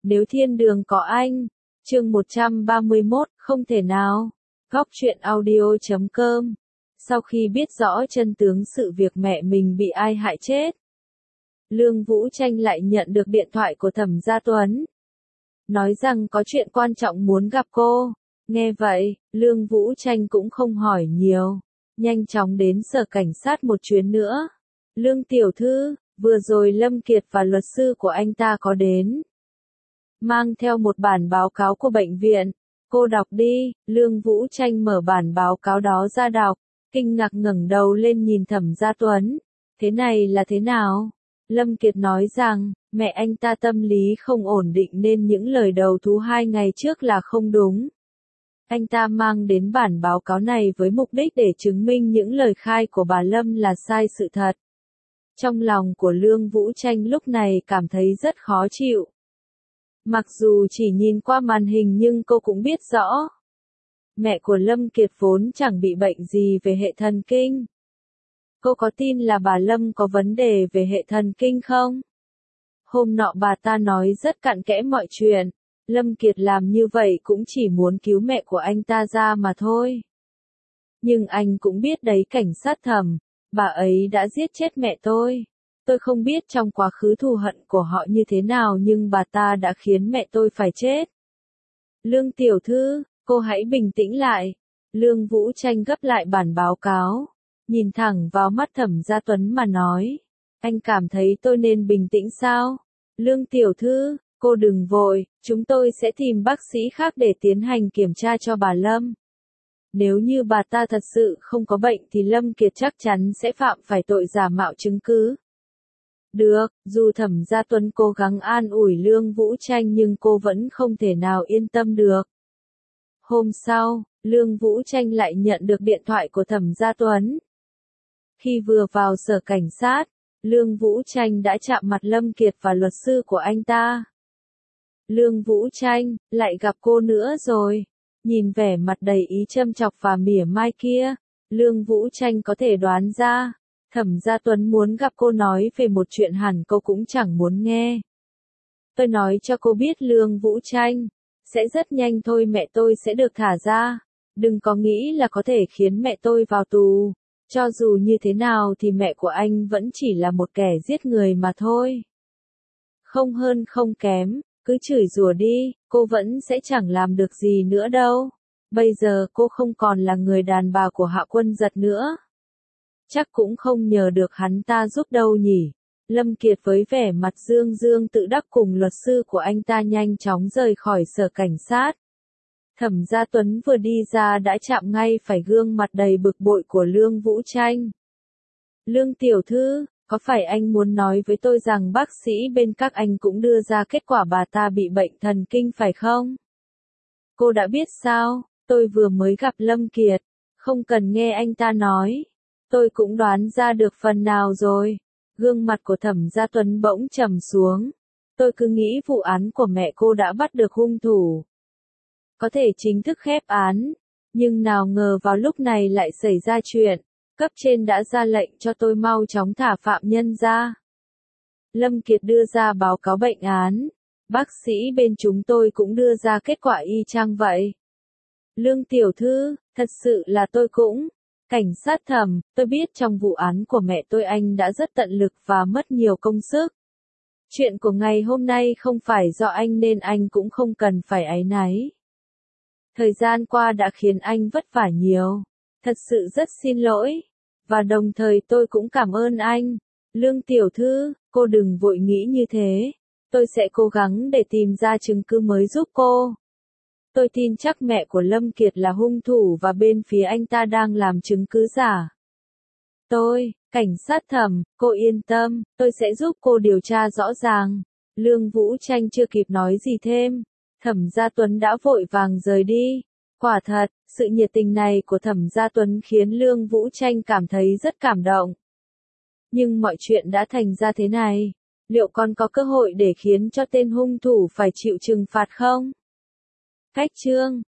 Nếu thiên đường có anh. Chương 131, không thể nào. Góc truyện audio.com. Sau khi biết rõ chân tướng sự việc mẹ mình bị ai hại chết, Lương Vũ Tranh lại nhận được điện thoại của Thẩm Gia Tuấn. Nói rằng có chuyện quan trọng muốn gặp cô. Nghe vậy, Lương Vũ Tranh cũng không hỏi nhiều. Nhanh chóng đến sở cảnh sát một chuyến nữa. Lương tiểu thư, vừa rồi Lâm Kiệt và luật sư của anh ta có đến. Mang theo một bản báo cáo của bệnh viện. Cô đọc đi. Lương Vũ Tranh mở bản báo cáo đó ra đọc. Kinh ngạc ngẩng đầu lên nhìn Thẩm Gia Tuấn. Thế này là thế nào? Lâm Kiệt nói rằng, mẹ anh ta tâm lý không ổn định nên những lời đầu thú 2 ngày trước là không đúng. Anh ta mang đến bản báo cáo này với mục đích để chứng minh những lời khai của bà Lâm là sai sự thật. Trong lòng của Lương Vũ Tranh lúc này cảm thấy rất khó chịu. Mặc dù chỉ nhìn qua màn hình nhưng cô cũng biết rõ. Mẹ của Lâm Kiệt vốn chẳng bị bệnh gì về hệ thần kinh. Cô có tin là bà Lâm có vấn đề về hệ thần kinh không? Hôm nọ bà ta nói rất cặn kẽ mọi chuyện. Lâm Kiệt làm như vậy cũng chỉ muốn cứu mẹ của anh ta ra mà thôi. Nhưng anh cũng biết đấy cảnh sát Thẩm, bà ấy đã giết chết mẹ tôi. Tôi không biết trong quá khứ thù hận của họ như thế nào nhưng bà ta đã khiến mẹ tôi phải chết. Lương tiểu thư, cô hãy bình tĩnh lại. Lương Vũ Tranh gấp lại bản báo cáo. Nhìn thẳng vào mắt Thẩm Gia Tuấn mà nói. Anh cảm thấy tôi nên bình tĩnh sao? Lương tiểu thư, cô đừng vội, chúng tôi sẽ tìm bác sĩ khác để tiến hành kiểm tra cho bà Lâm. Nếu như bà ta thật sự không có bệnh thì Lâm Kiệt chắc chắn sẽ phạm phải tội giả mạo chứng cứ. Được, dù Thẩm Gia Tuấn cố gắng an ủi Lương Vũ Tranh nhưng cô vẫn không thể nào yên tâm được. Hôm sau, Lương Vũ Tranh lại nhận được điện thoại của Thẩm Gia Tuấn. Khi vừa vào sở cảnh sát, Lương Vũ Tranh đã chạm mặt Lâm Kiệt và luật sư của anh ta. Lương Vũ Tranh, lại gặp cô nữa rồi. Nhìn vẻ mặt đầy ý châm chọc và mỉa mai kia, Lương Vũ Tranh có thể đoán ra, Thẩm Gia Tuấn muốn gặp cô nói về một chuyện hẳn cô cũng chẳng muốn nghe. Tôi nói cho cô biết Lương Vũ Tranh, sẽ rất nhanh thôi mẹ tôi sẽ được thả ra. Đừng có nghĩ là có thể khiến mẹ tôi vào tù. Cho dù như thế nào thì mẹ của anh vẫn chỉ là một kẻ giết người mà thôi. Không hơn không kém, cứ chửi rủa đi, cô vẫn sẽ chẳng làm được gì nữa đâu. Bây giờ cô không còn là người đàn bà của Hạ Quân Giật nữa. Chắc cũng không nhờ được hắn ta giúp đâu nhỉ. Lâm Kiệt với vẻ mặt dương dương tự đắc cùng luật sư của anh ta nhanh chóng rời khỏi sở cảnh sát. Thẩm Gia Tuấn vừa đi ra đã chạm ngay phải gương mặt đầy bực bội của Lương Vũ Tranh. Lương tiểu thư, có phải anh muốn nói với tôi rằng bác sĩ bên các anh cũng đưa ra kết quả bà ta bị bệnh thần kinh phải không? Cô đã biết sao, tôi vừa mới gặp Lâm Kiệt, không cần nghe anh ta nói. Tôi cũng đoán ra được phần nào rồi. Gương mặt của Thẩm Gia Tuấn bỗng trầm xuống. Tôi cứ nghĩ vụ án của mẹ cô đã bắt được hung thủ. Có thể chính thức khép án, nhưng nào ngờ vào lúc này lại xảy ra chuyện, cấp trên đã ra lệnh cho tôi mau chóng thả phạm nhân ra. Lâm Kiệt đưa ra báo cáo bệnh án, bác sĩ bên chúng tôi cũng đưa ra kết quả y chang vậy. Lương tiểu thư, thật sự là tôi cũng, cảnh sát Thẩm, tôi biết trong vụ án của mẹ tôi anh đã rất tận lực và mất nhiều công sức. Chuyện của ngày hôm nay không phải do anh nên anh cũng không cần phải áy náy. Thời gian qua đã khiến anh vất vả nhiều. Thật sự rất xin lỗi. Và đồng thời tôi cũng cảm ơn anh. Lương tiểu thư, cô đừng vội nghĩ như thế. Tôi sẽ cố gắng để tìm ra chứng cứ mới giúp cô. Tôi tin chắc mẹ của Lâm Kiệt là hung thủ và bên phía anh ta đang làm chứng cứ giả. Cảnh sát Thẩm, cô yên tâm, tôi sẽ giúp cô điều tra rõ ràng. Lương Vũ Tranh chưa kịp nói gì thêm. Thẩm Gia Tuấn đã vội vàng rời đi. Quả thật, sự nhiệt tình này của Thẩm Gia Tuấn khiến Lương Vũ Tranh cảm thấy rất cảm động. Nhưng mọi chuyện đã thành ra thế này, liệu còn có cơ hội để khiến cho tên hung thủ phải chịu trừng phạt không? Cách chương